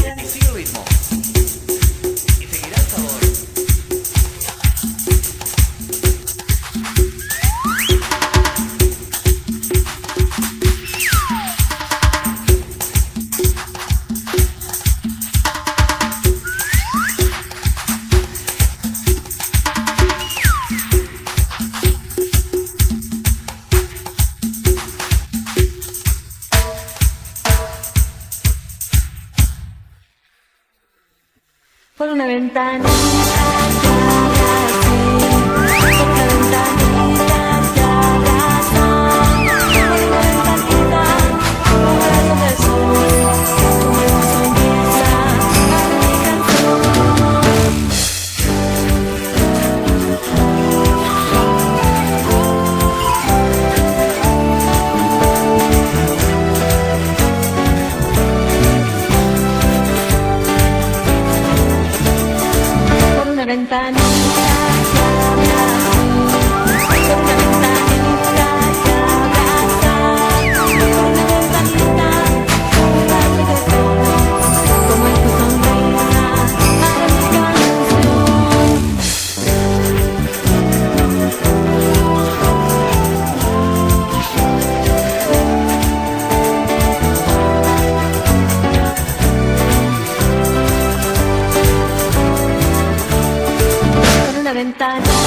Y sigue el ritmo. Y seguirá el sabor. Por una ventanita que abre así, por una ventanita que abre así, por una ventanita, un rayo de sol, como una sonrisa, abre mi canción. Por una ventanita que abre así, por una ventanita que abre así, por una ventanita, un rayo de sol, como en tu sonrisa, abre mi canción. Por una ventana